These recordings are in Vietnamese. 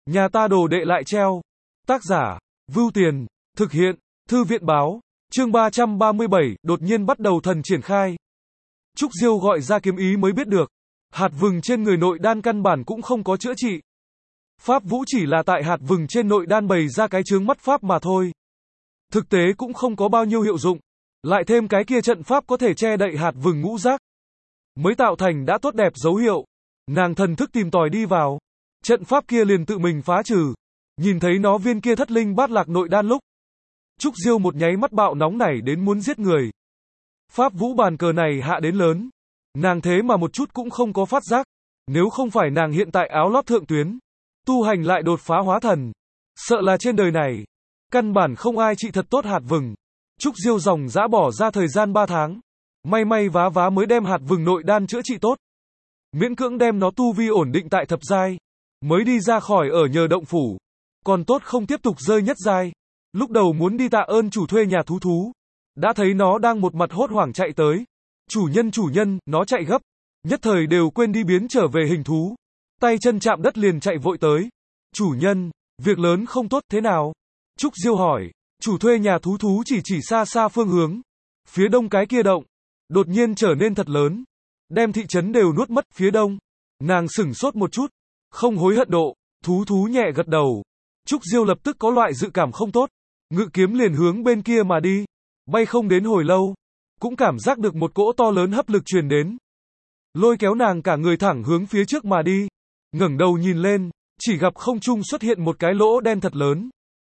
Nhà ta đồ đệ lại treo. Tác giả, Vưu Tiền, thực hiện, Thư viện báo, chương 337, đột nhiên bắt đầu thần triển khai. Trúc Diêu gọi ra kiếm ý mới biết được, hạt vừng trên người nội đan căn bản cũng không có chữa trị. Pháp vũ chỉ là tại hạt vừng trên nội đan bày ra cái chướng mắt pháp mà thôi. Thực tế cũng không có bao nhiêu hiệu dụng, lại thêm cái kia trận pháp có thể che đậy hạt vừng ngũ giác, mới tạo thành đã tốt đẹp dấu hiệu. Nàng thần thức tìm tòi đi vào, trận pháp kia liền tự mình phá trừ. Nhìn thấy nó viên kia thất linh bát lạc nội đan lúc, Trúc Diêu một nháy mắt bạo nóng nảy đến muốn giết người. Pháp vũ bàn cờ này hạ đến lớn, nàng thế mà một chút cũng không có phát giác. Nếu không phải nàng hiện tại áo lót thượng tuyến, tu hành lại đột phá hóa thần, sợ là trên đời này căn bản không ai trị thật tốt hạt vừng. Trúc Diêu dòng dã bỏ ra thời gian 3 tháng, may vá vá mới đem hạt vừng nội đan chữa trị tốt, miễn cưỡng đem nó tu vi ổn định tại thập giai, mới đi ra khỏi ở nhờ động phủ. Còn tốt không tiếp tục rơi nhất giai. Lúc đầu muốn đi tạ ơn chủ thuê nhà thú, đã thấy nó đang một mặt hốt hoảng chạy tới. Chủ nhân, nó chạy gấp, nhất thời đều quên đi biến trở về hình thú. Tay chân chạm đất liền chạy vội tới. Chủ nhân, việc lớn không tốt, thế nào? Trúc Diêu hỏi. Chủ thuê nhà thú chỉ xa xa phương hướng. Phía đông cái kia động, đột nhiên trở nên thật lớn, đem thị trấn đều nuốt mất. Phía đông, nàng sửng sốt một chút, không hối hận độ. Thú nhẹ gật đầu. Trúc Diêu lập tức có loại dự cảm không tốt, ngự kiếm liền hướng bên kia mà đi. Bay không đến hồi lâu, cũng cảm giác được một cỗ to lớn hấp lực truyền đến, lôi kéo nàng cả người thẳng hướng phía trước mà đi. Ngẩng đầu nhìn lên, chỉ gặp không trung xuất hiện một cái lỗ đen thật lớn.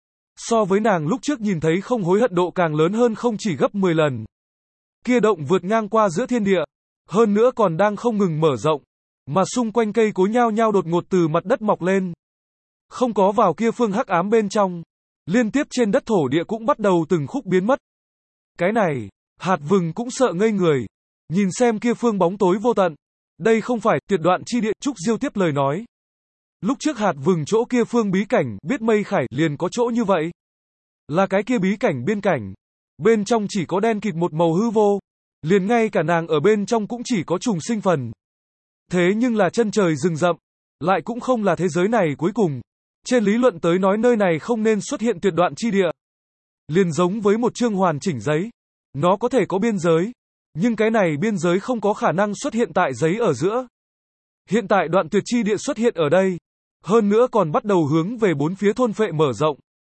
So với nàng lúc trước nhìn thấy không hối hận độ càng lớn hơn không chỉ gấp 10 lần. Kia động vượt ngang qua giữa thiên địa, hơn nữa còn đang không ngừng mở rộng, mà xung quanh cây cối nhao nhao đột ngột từ mặt đất mọc lên. Không có vào kia phương hắc ám bên trong, liên tiếp trên đất thổ địa cũng bắt đầu từng khúc biến mất. Cái này, hạt vừng cũng sợ ngây người, nhìn xem kia phương bóng tối vô tận. Đây không phải tuyệt đoạn chi địa. Trúc Diêu tiếp lời nói. Lúc trước hạt vừng chỗ kia phương bí cảnh, biết mây khải liền có chỗ như vậy. Là cái kia bí cảnh biên cảnh, bên trong chỉ có đen kịt một màu hư vô, liền ngay cả nàng ở bên trong cũng chỉ có trùng sinh phần. Thế nhưng là chân trời rừng rậm, lại cũng không là thế giới này cuối cùng. Trên lý luận tới nói nơi này không nên xuất hiện tuyệt đoạn chi địa. Liền giống với một chương hoàn chỉnh giấy, nó có thể có biên giới, nhưng cái này biên giới không có khả năng xuất hiện tại giấy ở giữa. Hiện tại đoạn tuyệt chi địa xuất hiện ở đây, hơn nữa còn bắt đầu hướng về bốn phía thôn phệ mở rộng.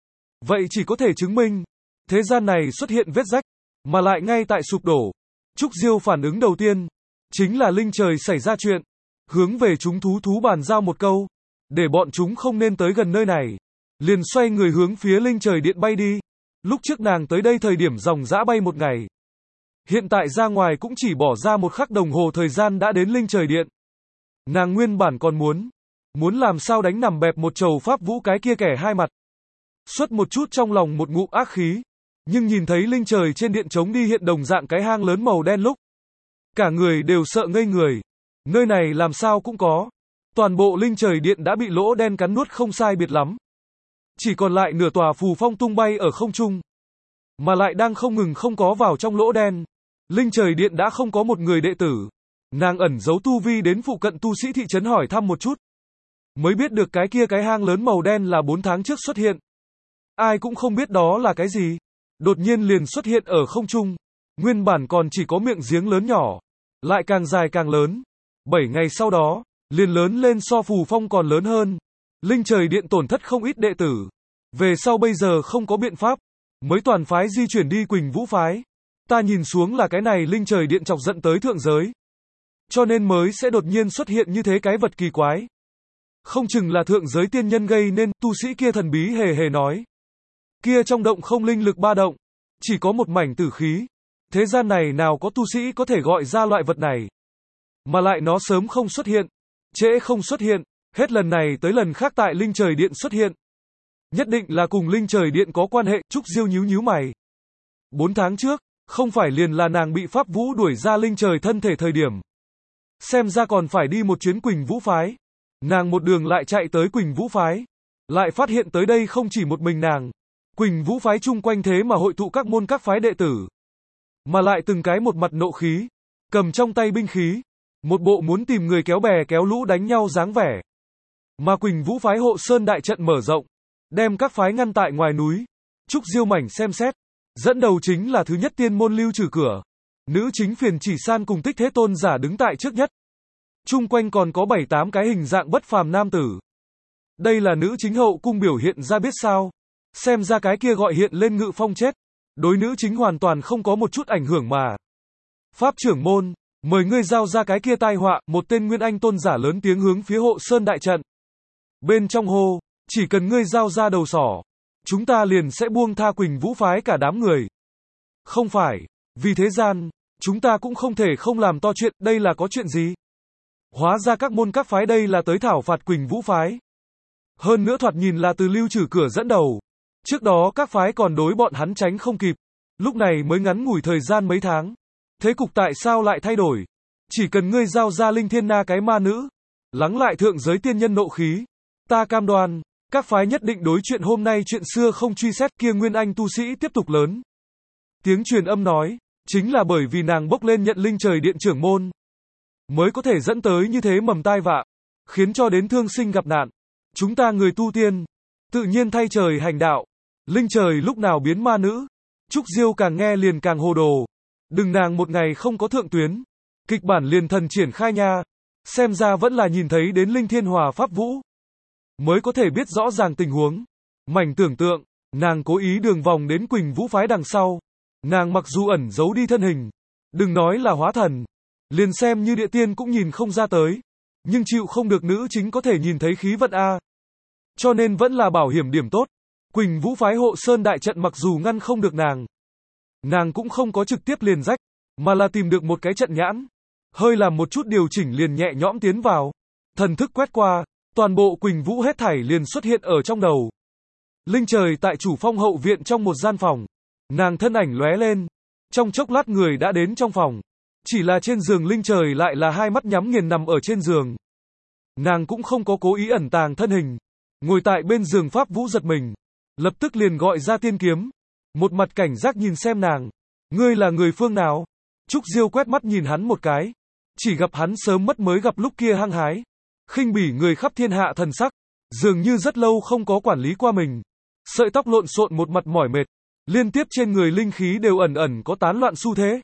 Vậy chỉ có thể chứng minh, thế gian này xuất hiện vết rách, mà lại ngay tại sụp đổ. Trúc Diêu phản ứng đầu tiên, chính là linh trời xảy ra chuyện, hướng về chúng thú bàn giao một câu, để bọn chúng không nên tới gần nơi này. Liền xoay người hướng phía linh trời điện bay đi. Lúc trước nàng tới đây thời điểm dòng dã bay một ngày, hiện tại ra ngoài cũng chỉ bỏ ra 1 khắc đồng hồ thời gian đã đến linh trời điện. Nàng nguyên bản còn muốn làm sao đánh nằm bẹp một chầu pháp vũ cái kia kẻ hai mặt, xuất một chút trong lòng một ngụm ác khí, nhưng nhìn thấy linh trời trên điện trống đi hiện đồng dạng cái hang lớn màu đen lúc, cả người đều sợ ngây người. Nơi này làm sao cũng có, toàn bộ linh trời điện đã bị lỗ đen cắn nuốt không sai biệt lắm, chỉ còn lại nửa tòa phù phong tung bay ở không trung, mà lại đang không ngừng không có vào trong lỗ đen. Linh trời điện đã không có một người đệ tử. Nàng ẩn giấu tu vi đến phụ cận tu sĩ thị trấn hỏi thăm một chút, mới biết được cái kia cái hang lớn màu đen là 4 tháng trước xuất hiện. Ai cũng không biết đó là cái gì, đột nhiên liền xuất hiện ở không trung. Nguyên bản còn chỉ có miệng giếng lớn nhỏ, lại càng dài càng lớn. 7 ngày sau đó, liền lớn lên so phù phong còn lớn hơn. Linh trời điện tổn thất không ít đệ tử. Về sau bây giờ không có biện pháp, mới toàn phái di chuyển đi Quỳnh Vũ phái. Ta nhìn xuống là cái này linh trời điện chọc giận tới thượng giới, cho nên mới sẽ đột nhiên xuất hiện như thế cái vật kỳ quái. Không chừng là thượng giới tiên nhân gây nên. Tu sĩ kia thần bí hề nói. Kia trong động không linh lực ba động, chỉ có một mảnh tử khí. Thế gian này nào có tu sĩ có thể gọi ra loại vật này. Mà lại nó sớm không xuất hiện, trễ không xuất hiện, hết lần này tới lần khác tại linh trời điện xuất hiện. Nhất định là cùng linh trời điện có quan hệ. Trúc Diêu nhíu mày. 4 tháng trước, không phải liền là nàng bị pháp vũ đuổi ra linh trời thân thể thời điểm. Xem ra còn phải đi một chuyến Quỳnh Vũ phái. Nàng một đường lại chạy tới Quỳnh Vũ phái, lại phát hiện tới đây không chỉ một mình nàng. Quỳnh Vũ phái chung quanh thế mà hội tụ các môn các phái đệ tử, mà lại từng cái một mặt nộ khí, cầm trong tay binh khí, một bộ muốn tìm người kéo bè kéo lũ đánh nhau dáng vẻ. Mà Quỳnh Vũ phái Hộ Sơn đại trận mở rộng, đem các phái ngăn tại ngoài núi. Trúc Diêu mảnh xem xét, dẫn đầu chính là thứ nhất tiên môn Lưu Trừ Cửa. Nữ chính Phiền Chỉ San cùng Tích Thế Tôn giả đứng tại trước nhất. Chung quanh còn có 7-8 cái hình dạng bất phàm nam tử. Đây là nữ chính hậu cung biểu hiện ra biết sao. Xem ra cái kia gọi hiện lên Ngự Phong chết. Đối nữ chính hoàn toàn không có một chút ảnh hưởng mà. Pháp trưởng môn, mời ngươi giao ra cái kia tai họa, một tên Nguyên Anh tôn giả lớn tiếng hướng phía Hộ Sơn đại trận. Bên trong hô, chỉ cần ngươi giao ra đầu sỏ, chúng ta liền sẽ buông tha Quỳnh Vũ phái cả đám người. Không phải, vì thế gian, chúng ta cũng không thể không làm to chuyện, đây là có chuyện gì? Hóa ra các môn các phái đây là tới thảo phạt Quỳnh Vũ phái. Hơn nữa thoạt nhìn là từ Lưu Trừ Cửa dẫn đầu. Trước đó các phái còn đối bọn hắn tránh không kịp. Lúc này mới ngắn ngủi thời gian mấy tháng. Thế cục tại sao lại thay đổi? Chỉ cần ngươi giao ra Linh Thiên Na cái ma nữ, lắng lại thượng giới tiên nhân nộ khí. Ta cam đoan, các phái nhất định đối chuyện hôm nay chuyện xưa không truy xét kia Nguyên Anh tu sĩ tiếp tục lớn. Tiếng truyền âm nói, chính là bởi vì nàng bốc lên nhận Linh Trời Điện trưởng môn, mới có thể dẫn tới như thế mầm tai vạ, khiến cho đến thương sinh gặp nạn. Chúng ta người tu tiên, tự nhiên thay trời hành đạo. Linh Trời lúc nào biến ma nữ? Trúc Diêu càng nghe liền càng hồ đồ. Đừng nàng một ngày không có thượng tuyến, kịch bản liền thần triển khai nha. Xem ra vẫn là nhìn thấy đến Linh Thiên Hòa Pháp Vũ, mới có thể biết rõ ràng tình huống. Mảnh tưởng tượng, nàng cố ý đường vòng đến Quỳnh Vũ phái đằng sau. Nàng mặc dù ẩn giấu đi thân hình, đừng nói là hóa thần, liền xem như địa tiên cũng nhìn không ra tới. Nhưng chịu không được nữ chính có thể nhìn thấy khí vận a. Cho nên vẫn là bảo hiểm điểm tốt. Quỳnh Vũ phái Hộ Sơn đại trận mặc dù ngăn không được nàng cũng không có trực tiếp liền rách, mà là tìm được một cái trận nhãn, hơi làm một chút điều chỉnh liền nhẹ nhõm tiến vào. Thần thức quét qua, toàn bộ Quỳnh Vũ hết thảy liền xuất hiện ở trong đầu. Linh Trời tại chủ phong hậu viện trong một gian phòng, nàng thân ảnh lóe lên, trong chốc lát người đã đến trong phòng. Chỉ là trên giường Linh Trời lại là hai mắt nhắm nghiền nằm ở trên giường. Nàng cũng không có cố ý ẩn tàng thân hình, ngồi tại bên giường. Pháp Vũ giật mình, lập tức liền gọi ra tiên kiếm, một mặt cảnh giác nhìn xem nàng. Ngươi là người phương nào? Trúc Diêu quét mắt nhìn hắn một cái, chỉ gặp hắn sớm mất mới gặp lúc kia hăng hái, khinh bỉ người khắp thiên hạ thần sắc, dường như rất lâu không có quản lý qua mình. Sợi tóc lộn xộn, một mặt mỏi mệt, liên tiếp trên người linh khí đều ẩn ẩn có tán loạn xu thế,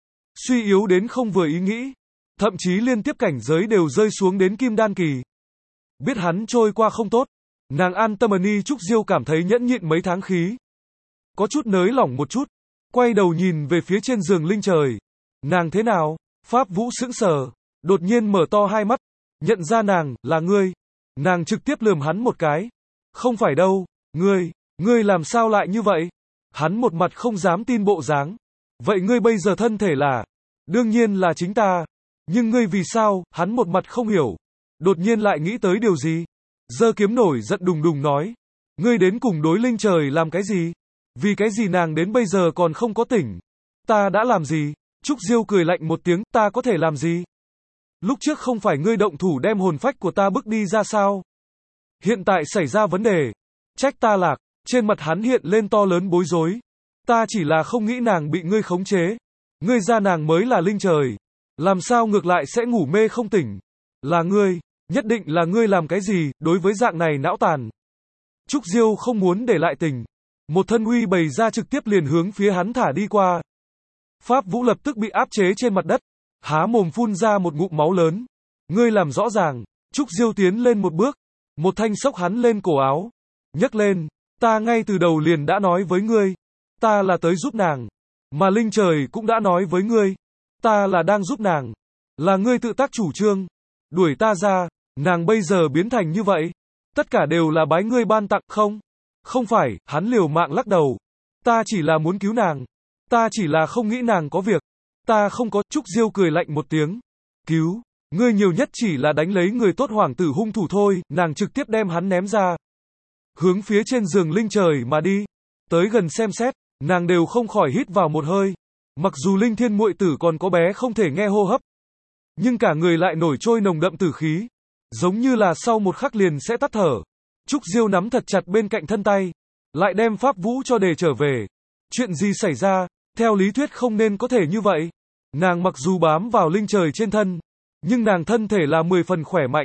suy yếu đến không vừa ý nghĩ, thậm chí liên tiếp cảnh giới đều rơi xuống đến kim đan kỳ. Biết hắn trôi qua không tốt, nàng an tâm ni. Trúc Diêu cảm thấy nhẫn nhịn mấy tháng khí, có chút nới lỏng một chút, quay đầu nhìn về phía trên giường Linh Trời. Nàng thế nào? Pháp Vũ sững sờ, đột nhiên mở to hai mắt, nhận ra nàng là ngươi. Nàng trực tiếp lườm hắn một cái. Không phải đâu, ngươi làm sao lại như vậy? Hắn một mặt không dám tin bộ dáng. Vậy ngươi bây giờ thân thể là? Đương nhiên là chính ta. Nhưng ngươi vì sao? Hắn một mặt không hiểu, đột nhiên lại nghĩ tới điều gì, giơ kiếm nổi giận đùng đùng nói. Ngươi đến cùng đối Linh Trời làm cái gì? Vì cái gì nàng đến bây giờ còn không có tỉnh? Ta đã làm gì? Trúc Diêu cười lạnh một tiếng, ta có thể làm gì? Lúc trước không phải ngươi động thủ đem hồn phách của ta bức đi ra sao? Hiện tại xảy ra vấn đề, trách ta lạc. Trên mặt hắn hiện lên to lớn bối rối. Ta chỉ là không nghĩ nàng bị ngươi khống chế. Ngươi ra nàng mới là Linh Trời, làm sao ngược lại sẽ ngủ mê không tỉnh? Là ngươi, nhất định là ngươi làm cái gì, đối với dạng này não tàn. Trúc Diêu không muốn để lại tình, một thân uy bày ra trực tiếp liền hướng phía hắn thả đi qua. Pháp Vũ lập tức bị áp chế trên mặt đất, há mồm phun ra một ngụm máu lớn. Ngươi làm rõ ràng. Trúc Diêu tiến lên một bước, một thanh xốc hắn lên cổ áo, nhấc lên. Ta ngay từ đầu liền đã nói với ngươi, ta là tới giúp nàng, mà Linh Trời cũng đã nói với ngươi, ta là đang giúp nàng, là ngươi tự tác chủ trương, đuổi ta ra, nàng bây giờ biến thành như vậy, tất cả đều là bái ngươi ban tặng không? Không phải, hắn liều mạng lắc đầu, ta chỉ là muốn cứu nàng, ta chỉ là không nghĩ nàng có việc, ta không có. Trúc Diêu cười lạnh một tiếng, cứu, ngươi nhiều nhất chỉ là đánh lấy người tốt hoàng tử hung thủ thôi. Nàng trực tiếp đem hắn ném ra, hướng phía trên giường Linh Trời mà đi. Tới gần xem xét, nàng đều không khỏi hít vào một hơi. Mặc dù Linh Thiên muội tử còn có bé không thể nghe hô hấp, nhưng cả người lại nổi trôi nồng đậm tử khí, giống như là sau một khắc liền sẽ tắt thở. Trúc Diêu nắm thật chặt bên cạnh thân tay, lại đem Pháp Vũ cho đề trở về. Chuyện gì xảy ra? Theo lý thuyết không nên có thể như vậy. Nàng mặc dù bám vào Linh Trời trên thân, nhưng nàng thân thể là 10 phần khỏe mạnh,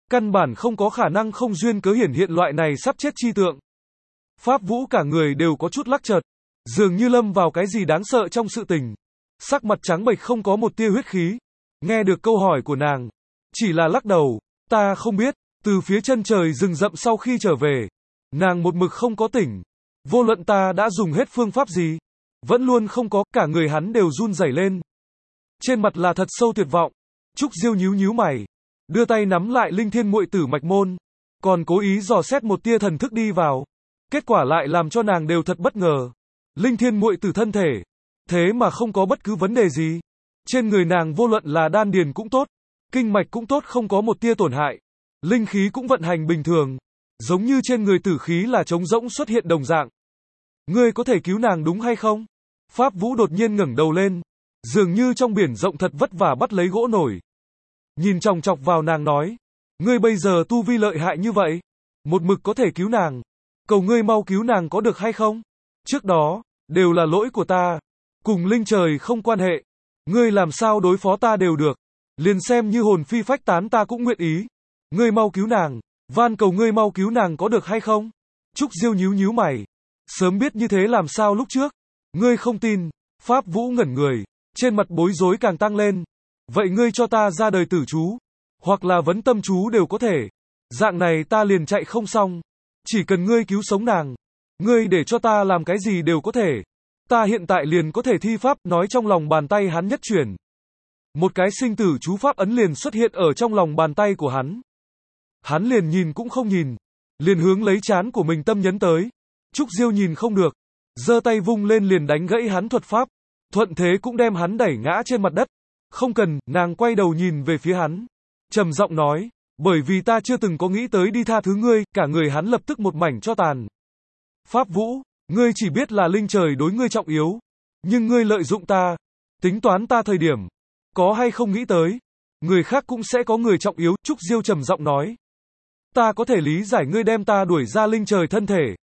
Căn bản không có khả năng không duyên cớ hiển hiện loại này sắp chết chi tượng. Pháp Vũ cả người đều có chút lắc chợt, dường như lâm vào cái gì đáng sợ trong sự tình. Sắc mặt trắng bệch không có một tia huyết khí. Nghe được câu hỏi của nàng, chỉ là lắc đầu, ta không biết. Từ phía chân trời rừng rậm sau khi trở về, nàng một mực không có tỉnh. Vô luận ta đã dùng hết phương pháp gì, vẫn luôn không có, cả người hắn đều run rẩy lên. Trên mặt là thật sâu tuyệt vọng. Trúc Diêu nhíu nhíu mày, đưa tay nắm lại Linh Thiên Muội Tử mạch môn, còn cố ý dò xét một tia thần thức đi vào. Kết quả lại làm cho nàng đều thật bất ngờ. Linh Thiên Muội Tử thân thể, thế mà không có bất cứ vấn đề gì. Trên người nàng vô luận là đan điền cũng tốt, kinh mạch cũng tốt, không có một tia tổn hại. Linh khí cũng vận hành bình thường, giống như trên người tử khí là trống rỗng xuất hiện đồng dạng. Ngươi có thể cứu nàng đúng hay không? Pháp Vũ đột nhiên ngẩng đầu lên, dường như trong biển rộng thật vất vả bắt lấy gỗ nổi. Nhìn chòng chọc vào nàng nói, ngươi bây giờ tu vi lợi hại như vậy, một mực có thể cứu nàng. Cầu ngươi mau cứu nàng có được hay không? Trước đó, đều là lỗi của ta, cùng linh trời không quan hệ. Ngươi làm sao đối phó ta đều được, liền xem như hồn phi phách tán ta cũng nguyện ý. Ngươi mau cứu nàng, van cầu ngươi mau cứu nàng có được hay không? Trúc Diêu nhíu nhíu mày, sớm biết như thế làm sao lúc trước? Ngươi không tin? Pháp Vũ ngẩn người, trên mặt bối rối càng tăng lên. Vậy ngươi cho ta ra đời tử chú, hoặc là vấn tâm chú đều có thể. Dạng này ta liền chạy không xong. Chỉ cần ngươi cứu sống nàng, ngươi để cho ta làm cái gì đều có thể. Ta hiện tại liền có thể thi pháp, nói trong lòng bàn tay hắn nhất chuyển. Một cái sinh tử chú pháp ấn liền xuất hiện ở trong lòng bàn tay của hắn. Hắn liền nhìn cũng không nhìn, liền hướng lấy trán của mình tâm nhấn tới. Trúc Diêu nhìn không được, giơ tay vung lên liền đánh gãy hắn thuật pháp, thuận thế cũng đem hắn đẩy ngã trên mặt đất. Không cần, nàng quay đầu nhìn về phía hắn, trầm giọng nói, bởi vì ta chưa từng có nghĩ tới đi tha thứ ngươi. Cả người hắn lập tức một mảnh tro tàn. Pháp Vũ, ngươi chỉ biết là linh trời đối ngươi trọng yếu, nhưng ngươi lợi dụng ta, tính toán ta thời điểm, có hay không nghĩ tới, người khác cũng sẽ có người trọng yếu. Trúc Diêu trầm giọng nói, ta có thể lý giải ngươi đem ta đuổi ra linh trời thân thể.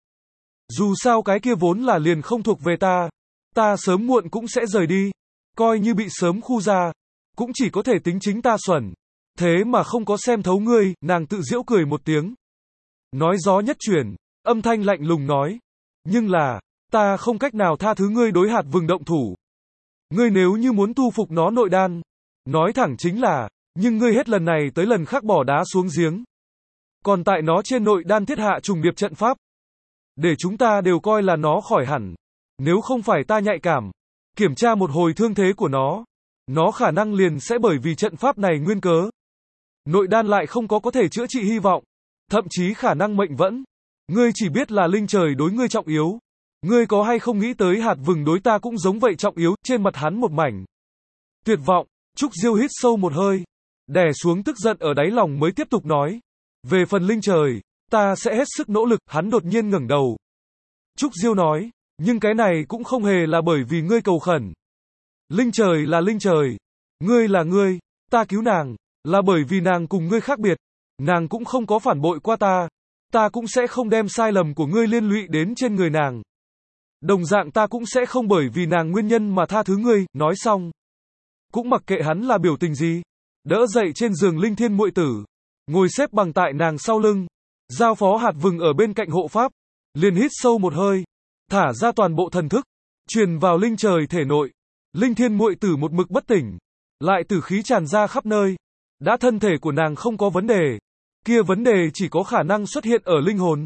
Dù sao cái kia vốn là liền không thuộc về ta, ta sớm muộn cũng sẽ rời đi, coi như bị sớm khu ra, cũng chỉ có thể tính chính ta xuẩn. Thế mà không có xem thấu ngươi. Nàng tự giễu cười một tiếng, nói gió nhất chuyển, âm thanh lạnh lùng nói, nhưng là, ta không cách nào tha thứ ngươi đối hạt vừng động thủ. Ngươi nếu như muốn tu phục nó nội đan, nói thẳng chính là, nhưng ngươi hết lần này tới lần khác bỏ đá xuống giếng. Còn tại nó trên nội đan thiết hạ trùng điệp trận pháp, để chúng ta đều coi là nó khỏi hẳn. Nếu không phải ta nhạy cảm, kiểm tra một hồi thương thế của nó khả năng liền sẽ bởi vì trận pháp này nguyên cớ. Nội đan lại không có thể chữa trị hy vọng, thậm chí khả năng mệnh vẫn. Ngươi chỉ biết là linh trời đối ngươi trọng yếu. Ngươi có hay không nghĩ tới hạt vừng đối ta cũng giống vậy trọng yếu? Trên mặt hắn một mảnh tuyệt vọng. Trúc Diêu hít sâu một hơi, đè xuống tức giận ở đáy lòng mới tiếp tục nói, về phần linh trời, ta sẽ hết sức nỗ lực. Hắn đột nhiên ngẩng đầu. Trúc Diêu nói, nhưng cái này cũng không hề là bởi vì ngươi cầu khẩn. Linh trời là linh trời, ngươi là ngươi, ta cứu nàng, là bởi vì nàng cùng ngươi khác biệt. Nàng cũng không có phản bội qua ta, ta cũng sẽ không đem sai lầm của ngươi liên lụy đến trên người nàng. Đồng dạng ta cũng sẽ không bởi vì nàng nguyên nhân mà tha thứ ngươi. Nói xong, cũng mặc kệ hắn là biểu tình gì, đỡ dậy trên giường Linh Thiên Muội Tử, ngồi xếp bằng tại nàng sau lưng, giao phó hạt vừng ở bên cạnh hộ pháp, liền hít sâu một hơi, thả ra toàn bộ thần thức, truyền vào linh trời thể nội. Linh Thiên Muội Tử một mực bất tỉnh, lại tử khí tràn ra khắp nơi. Đã thân thể của nàng không có vấn đề, kia vấn đề chỉ có khả năng xuất hiện ở linh hồn.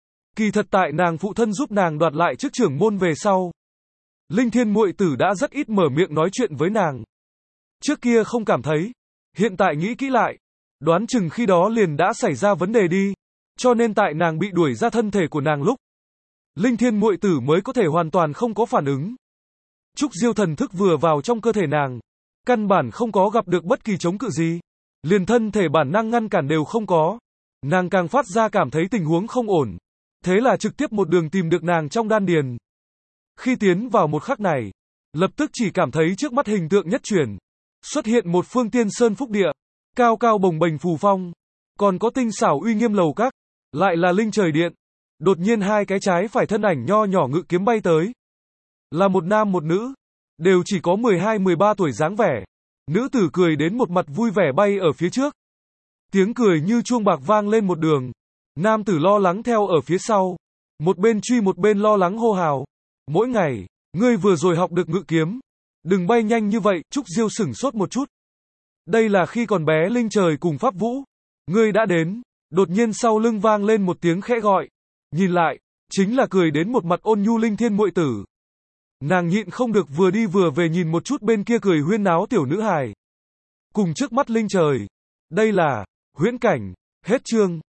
Kỳ thật tại nàng phụ thân giúp nàng đoạt lại chức trưởng môn về sau, Linh Thiên Muội Tử đã rất ít mở miệng nói chuyện với nàng. Trước kia không cảm thấy, hiện tại nghĩ kỹ lại, đoán chừng khi đó liền đã xảy ra vấn đề đi. Cho nên tại nàng bị đuổi ra thân thể của nàng lúc, Linh Thiên Muội Tử mới có thể hoàn toàn không có phản ứng. Trúc Diêu thần thức vừa vào trong cơ thể nàng, căn bản không có gặp được bất kỳ chống cự gì, liền thân thể bản năng ngăn cản đều không có. Nàng càng phát ra cảm thấy tình huống không ổn, thế là trực tiếp một đường tìm được nàng trong đan điền. Khi tiến vào một khắc này, lập tức chỉ cảm thấy trước mắt hình tượng nhất chuyển, xuất hiện một phương tiên sơn phúc địa, cao cao bồng bềnh phù phong, còn có tinh xảo uy nghiêm lầu các, lại là linh trời điện. Đột nhiên hai cái trái phải thân ảnh nho nhỏ ngự kiếm bay tới, là một nam một nữ, đều chỉ có 12-13 tuổi dáng vẻ. Nữ tử cười đến một mặt vui vẻ bay ở phía trước, Tiếng cười như chuông bạc vang lên một đường. Nam tử lo lắng theo ở phía sau. Một bên truy một bên lo lắng hô hào. Mỗi ngày, ngươi vừa rồi học được ngự kiếm. Đừng bay nhanh như vậy, Trúc Diêu sửng sốt một chút. Đây là khi còn bé linh trời cùng pháp vũ. Ngươi đã đến. Đột nhiên sau lưng vang lên một tiếng khẽ gọi. Nhìn lại, chính là cười đến một mặt ôn nhu Linh Thiên muội tử. Nàng nhịn không được vừa đi vừa về nhìn một chút bên kia cười huyên náo tiểu nữ hài. Cùng trước mắt linh trời. Đây là huyễn cảnh. Hết chương.